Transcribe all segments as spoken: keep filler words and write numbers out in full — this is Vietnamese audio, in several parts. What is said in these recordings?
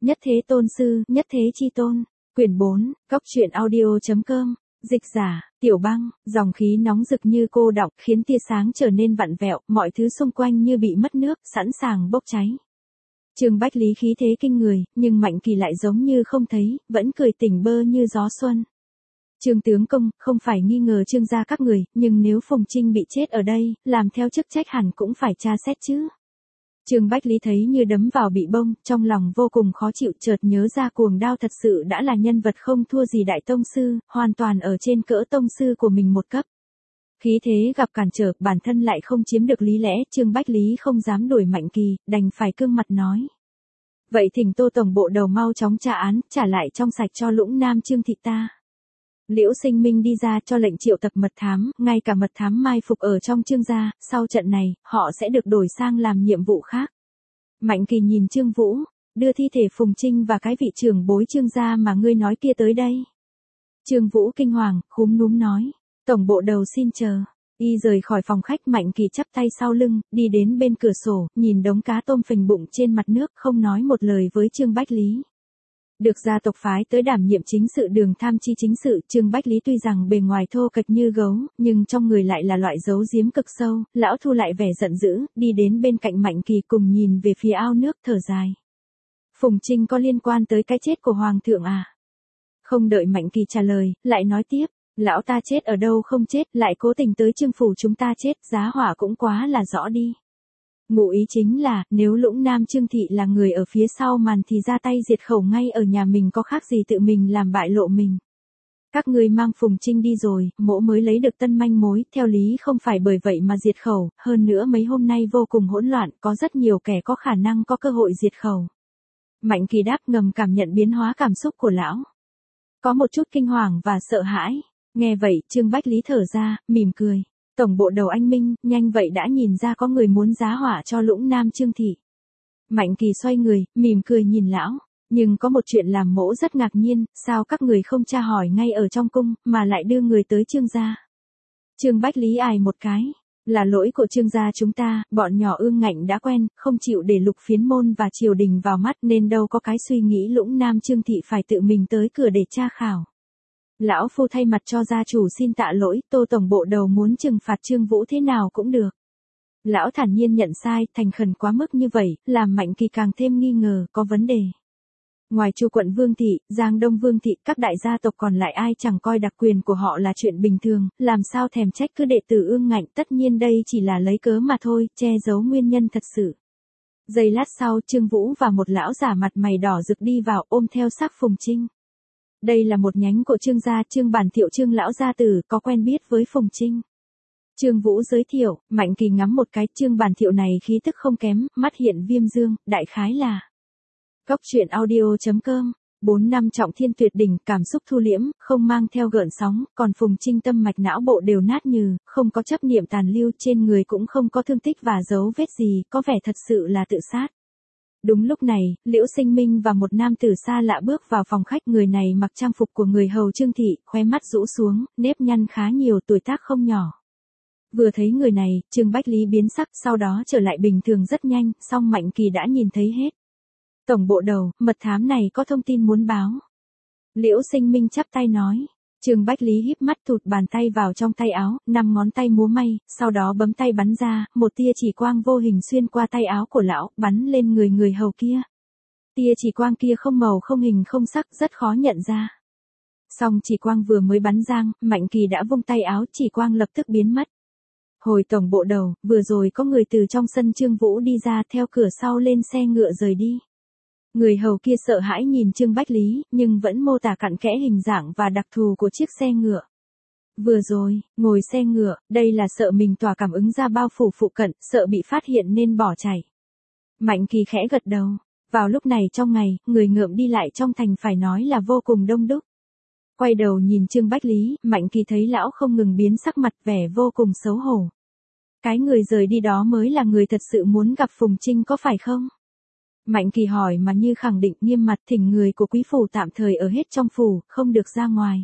Nhất thế tôn sư, nhất thế chi tôn. Quyển bốn, Cóc truyện audio chấm com. Dịch giả, Tiểu Băng, dòng khí nóng rực như cô đọng, khiến tia sáng trở nên vặn vẹo, mọi thứ xung quanh như bị mất nước, sẵn sàng bốc cháy. Trương Bách Lý khí thế kinh người, nhưng Mạnh Kỳ lại giống như không thấy, vẫn cười tỉnh bơ như gió xuân. Trương tướng công, không phải nghi ngờ Trương gia các người, nhưng nếu Phùng Trinh bị chết ở đây, làm theo chức trách hẳn cũng phải tra xét chứ. Trương Bách Lý thấy như đấm vào bị bông, trong lòng vô cùng khó chịu, chợt nhớ ra Cuồng Đao thật sự đã là nhân vật không thua gì đại tông sư, hoàn toàn ở trên cỡ tông sư của mình một cấp. Khí thế gặp cản trở, bản thân lại không chiếm được lý lẽ, Trương Bách Lý không dám đuổi Mạnh Kỳ, đành phải cương mặt nói. Vậy thỉnh Tô tổng bộ đầu mau chóng tra án, trả lại trong sạch cho Lũng Nam Trương thị ta. Liễu Sinh Minh đi ra cho lệnh triệu tập mật thám, ngay cả mật thám mai phục ở trong Trương gia, sau trận này, họ sẽ được đổi sang làm nhiệm vụ khác. Mạnh Kỳ nhìn Trương Vũ, đưa thi thể Phùng Trinh và cái vị trưởng bối Trương gia mà ngươi nói kia tới đây. Trương Vũ kinh hoàng, khúm núm nói, tổng bộ đầu xin chờ. Y rời khỏi phòng khách, Mạnh Kỳ chắp tay sau lưng, đi đến bên cửa sổ, nhìn đống cá tôm phình bụng trên mặt nước, không nói một lời với Trương Bách Lý. Được gia tộc phái tới đảm nhiệm chính sự Đường Tham Chi chính sự, Trương Bách Lý tuy rằng bề ngoài thô kệch như gấu, nhưng trong người lại là loại giấu giếm cực sâu, lão thu lại vẻ giận dữ, đi đến bên cạnh Mạnh Kỳ cùng nhìn về phía ao nước thở dài. Phùng Trinh có liên quan tới cái chết của Hoàng thượng à? Không đợi Mạnh Kỳ trả lời, lại nói tiếp, lão ta chết ở đâu không chết, lại cố tình tới Trương phủ chúng ta chết, giá hỏa cũng quá là rõ đi. Ngụ ý chính là, nếu Lũng Nam Trương thị là người ở phía sau màn thì ra tay diệt khẩu ngay ở nhà mình, có khác gì tự mình làm bại lộ mình. Các ngươi mang Phùng Trinh đi rồi, mỗ mới lấy được tân manh mối, theo lý không phải bởi vậy mà diệt khẩu, hơn nữa mấy hôm nay vô cùng hỗn loạn, có rất nhiều kẻ có khả năng có cơ hội diệt khẩu. Mạnh Kỳ đáp, ngầm cảm nhận biến hóa cảm xúc của lão. Có một chút kinh hoàng và sợ hãi. Nghe vậy, Trương Bách Lý thở ra, mỉm cười. Tổng bộ đầu anh Minh, nhanh vậy đã nhìn ra có người muốn giá hỏa cho Lũng Nam Trương thị. Mạnh Kỳ xoay người, mỉm cười nhìn lão. Nhưng có một chuyện làm mỗ rất ngạc nhiên, sao các người không tra hỏi ngay ở trong cung, mà lại đưa người tới Trương gia. Trương Bách Lý ài một cái. Là lỗi của Trương gia chúng ta, bọn nhỏ ương ngạnh đã quen, không chịu để Lục Phiến môn và triều đình vào mắt nên đâu có cái suy nghĩ Lũng Nam Trương thị phải tự mình tới cửa để tra khảo. Lão phu thay mặt cho gia chủ xin tạ lỗi, Tô tổng bộ đầu muốn trừng phạt Trương Vũ thế nào cũng được. Lão thản nhiên nhận sai, thành khẩn quá mức như vậy, làm Mạnh Kỳ càng thêm nghi ngờ, có vấn đề. Ngoài Chu quận Vương thị, Giang Đông Vương thị, các đại gia tộc còn lại ai chẳng coi đặc quyền của họ là chuyện bình thường, làm sao thèm trách cứ đệ tử ương ngạnh, tất nhiên đây chỉ là lấy cớ mà thôi, che giấu nguyên nhân thật sự. Giây lát sau, Trương Vũ và một lão giả mặt mày đỏ rực đi vào, ôm theo xác Phùng Trinh. Đây là một nhánh của Trương gia, Trương Bản Thiệu Trương lão gia tử, có quen biết với Phùng Trinh. Trương Vũ giới thiệu, Mạnh Kỳ ngắm một cái, Trương Bản Thiệu này khí tức không kém, mắt hiện viêm dương, đại khái là. Cóc truyện audio chấm com. Bốn năm trọng thiên tuyệt đỉnh, cảm xúc thu liễm, không mang theo gợn sóng, còn Phùng Trinh tâm mạch não bộ đều nát nhừ, không có chấp niệm tàn lưu, trên người cũng không có thương tích và dấu vết gì, có vẻ thật sự là tự sát. Đúng lúc này, Liễu Sinh Minh và một nam tử xa lạ bước vào phòng khách, người này mặc trang phục của người hầu Trương thị, khóe mắt rũ xuống, nếp nhăn khá nhiều, tuổi tác không nhỏ. Vừa thấy người này, Trương Bách Lý biến sắc, sau đó trở lại bình thường rất nhanh, song Mạnh Kỳ đã nhìn thấy hết. Tổng bộ đầu, mật thám này có thông tin muốn báo. Liễu Sinh Minh chắp tay nói. Trương Bách Lý híp mắt thụt bàn tay vào trong tay áo, năm ngón tay múa may, sau đó bấm tay bắn ra, một tia chỉ quang vô hình xuyên qua tay áo của lão, bắn lên người người hầu kia. Tia chỉ quang kia không màu không hình không sắc, rất khó nhận ra. Song chỉ quang vừa mới bắn giang, Mạnh Kỳ đã vung tay áo, chỉ quang lập tức biến mất. Hồi tổng bộ đầu, vừa rồi có người từ trong sân Trương Vũ đi ra, theo cửa sau lên xe ngựa rời đi. Người hầu kia sợ hãi nhìn Trương Bách Lý, nhưng vẫn mô tả cặn kẽ hình dạng và đặc thù của chiếc xe ngựa. Vừa rồi, ngồi xe ngựa, đây là sợ mình tỏa cảm ứng ra bao phủ phụ cận, sợ bị phát hiện nên bỏ chạy. Mạnh Kỳ khẽ gật đầu. Vào lúc này trong ngày, người ngợm đi lại trong thành phải nói là vô cùng đông đúc. Quay đầu nhìn Trương Bách Lý, Mạnh Kỳ thấy lão không ngừng biến sắc mặt, vẻ vô cùng xấu hổ. Cái người rời đi đó mới là người thật sự muốn gặp Phùng Trinh có phải không? Mạnh Kỳ hỏi mà như khẳng định, nghiêm mặt, thỉnh người của quý phủ tạm thời ở hết trong phủ, không được ra ngoài.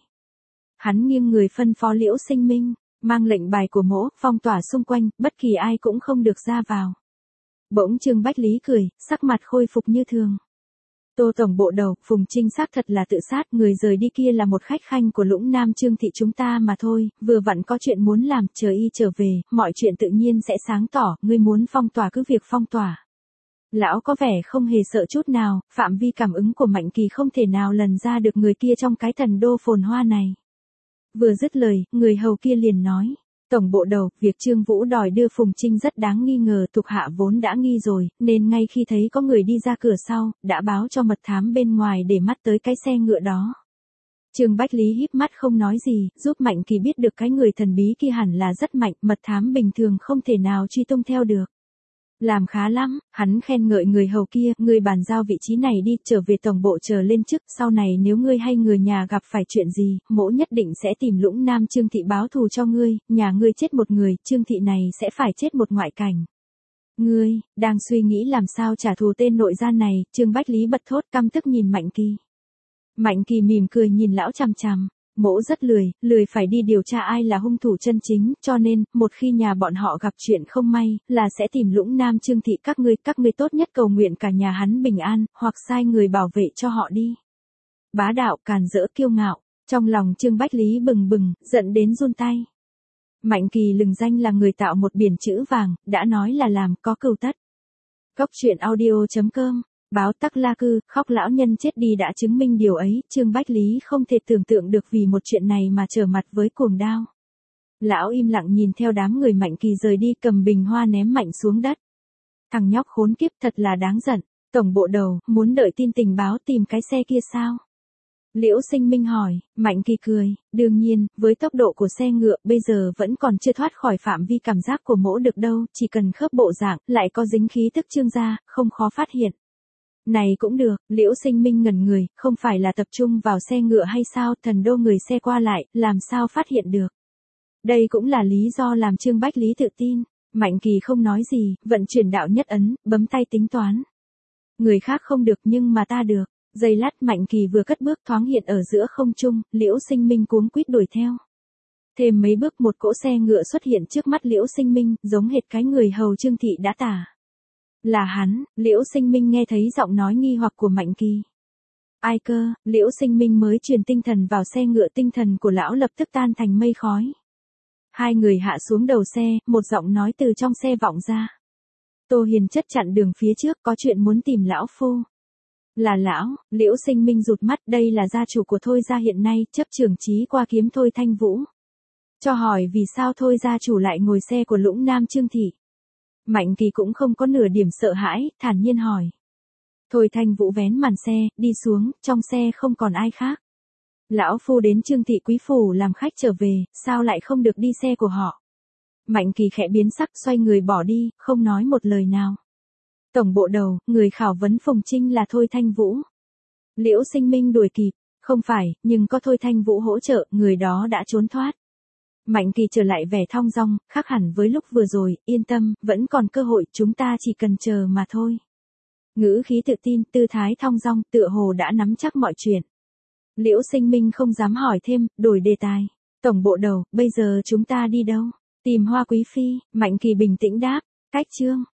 Hắn nghiêng người phân phó Liễu Sinh Minh, mang lệnh bài của mỗ, phong tỏa xung quanh, bất kỳ ai cũng không được ra vào. Bỗng Trương Bách Lý cười, sắc mặt khôi phục như thường. Tô tổng bộ đầu, Phùng Trinh xác thật là tự sát, người rời đi kia là một khách khanh của Lũng Nam Trương thị chúng ta mà thôi, vừa vặn có chuyện muốn làm, chờ y trở về, mọi chuyện tự nhiên sẽ sáng tỏ, ngươi muốn phong tỏa cứ việc phong tỏa. Lão có vẻ không hề sợ chút nào, phạm vi cảm ứng của Mạnh Kỳ không thể nào lần ra được người kia trong cái thần đô phồn hoa này. Vừa dứt lời, người hầu kia liền nói. Tổng bộ đầu, việc Trương Vũ đòi đưa Phùng Trinh rất đáng nghi ngờ, thuộc hạ vốn đã nghi rồi, nên ngay khi thấy có người đi ra cửa sau, đã báo cho mật thám bên ngoài để mắt tới cái xe ngựa đó. Trương Bách Lý híp mắt không nói gì, giúp Mạnh Kỳ biết được cái người thần bí kia hẳn là rất mạnh, mật thám bình thường không thể nào truy tung theo được. Làm khá lắm, hắn khen ngợi người hầu kia, ngươi bàn giao vị trí này đi, trở về tổng bộ chờ lên chức, sau này nếu ngươi hay người nhà gặp phải chuyện gì, mỗ nhất định sẽ tìm Lũng Nam Trương thị báo thù cho ngươi, nhà ngươi chết một người, Trương thị này sẽ phải chết một ngoại cảnh. Ngươi, đang suy nghĩ làm sao trả thù tên nội gian này, Trương Bách Lý bật thốt căm tức nhìn Mạnh Kỳ. Mạnh Kỳ mỉm cười nhìn lão chằm chằm. Mỗ rất lười, lười phải đi điều tra ai là hung thủ chân chính, cho nên, một khi nhà bọn họ gặp chuyện không may, là sẽ tìm Lũng Nam Trương thị các ngươi, các ngươi tốt nhất cầu nguyện cả nhà hắn bình an, hoặc sai người bảo vệ cho họ đi. Bá đạo, càn rỡ, kiêu ngạo, trong lòng Trương Bách Lý bừng bừng, giận đến run tay. Mạnh Kỳ lừng danh là người tạo một biển chữ vàng, đã nói là làm, có cừu tất. Cốc truyện audio chấm com Báo Tắc La Cư, khóc lão nhân chết đi đã chứng minh điều ấy, Trương Bách Lý không thể tưởng tượng được vì một chuyện này mà trở mặt với cuồng đao. Lão im lặng nhìn theo đám người Mạnh Kỳ rời đi, cầm bình hoa ném mạnh xuống đất. Thằng nhóc khốn kiếp thật là đáng giận, tổng bộ đầu, muốn đợi tin tình báo tìm cái xe kia sao? Liễu Sinh Minh hỏi, Mạnh Kỳ cười, đương nhiên, với tốc độ của xe ngựa bây giờ vẫn còn chưa thoát khỏi phạm vi cảm giác của mỗ được đâu, chỉ cần khớp bộ dạng, lại có dính khí tức Trương gia, không khó phát hiện. Này cũng được, Liễu Sinh Minh ngẩn người, không phải là tập trung vào xe ngựa hay sao, thần đô người xe qua lại, làm sao phát hiện được. Đây cũng là lý do làm Trương Bách Lý tự tin. Mạnh Kỳ không nói gì, vận chuyển đạo nhất ấn, bấm tay tính toán. Người khác không được nhưng mà ta được. Giây lát Mạnh Kỳ vừa cất bước thoáng hiện ở giữa không trung, Liễu Sinh Minh cuống quýt đuổi theo. Thêm mấy bước một cỗ xe ngựa xuất hiện trước mắt Liễu Sinh Minh, giống hệt cái người hầu Trương thị đã tả. Là hắn, Liễu Sinh Minh nghe thấy giọng nói nghi hoặc của Mạnh Kỳ. Ai cơ, Liễu Sinh Minh mới truyền tinh thần vào xe ngựa, tinh thần của lão lập tức tan thành mây khói. Hai người hạ xuống đầu xe, một giọng nói từ trong xe vọng ra. Tô Hiền chất chặn đường phía trước, có chuyện muốn tìm lão phu. Là lão, Liễu Sinh Minh rụt mắt, đây là gia chủ của Thôi gia hiện nay, chấp trưởng chí qua kiếm Thôi Thanh Vũ. Cho hỏi vì sao Thôi gia chủ lại ngồi xe của Lũng Nam Trương thị. Mạnh Kỳ cũng không có nửa điểm sợ hãi, thản nhiên hỏi. Thôi Thanh Vũ vén màn xe, đi xuống, trong xe không còn ai khác. Lão phu đến Trương thị quý phủ làm khách trở về, sao lại không được đi xe của họ? Mạnh Kỳ khẽ biến sắc, xoay người bỏ đi, không nói một lời nào. Tổng bộ đầu, người khảo vấn Phùng Trinh là Thôi Thanh Vũ. Liễu Sinh Minh đuổi kịp, không phải, nhưng có Thôi Thanh Vũ hỗ trợ, người đó đã trốn thoát. Mạnh Kỳ trở lại vẻ thong dong, khác hẳn với lúc vừa rồi, yên tâm, vẫn còn cơ hội, chúng ta chỉ cần chờ mà thôi. Ngữ khí tự tin, tư thái thong dong, tựa hồ đã nắm chắc mọi chuyện. Liễu Sinh Minh không dám hỏi thêm, đổi đề tài. Tổng bộ đầu, bây giờ chúng ta đi đâu? Tìm Hoa Quý Phi, Mạnh Kỳ bình tĩnh đáp, cách chương.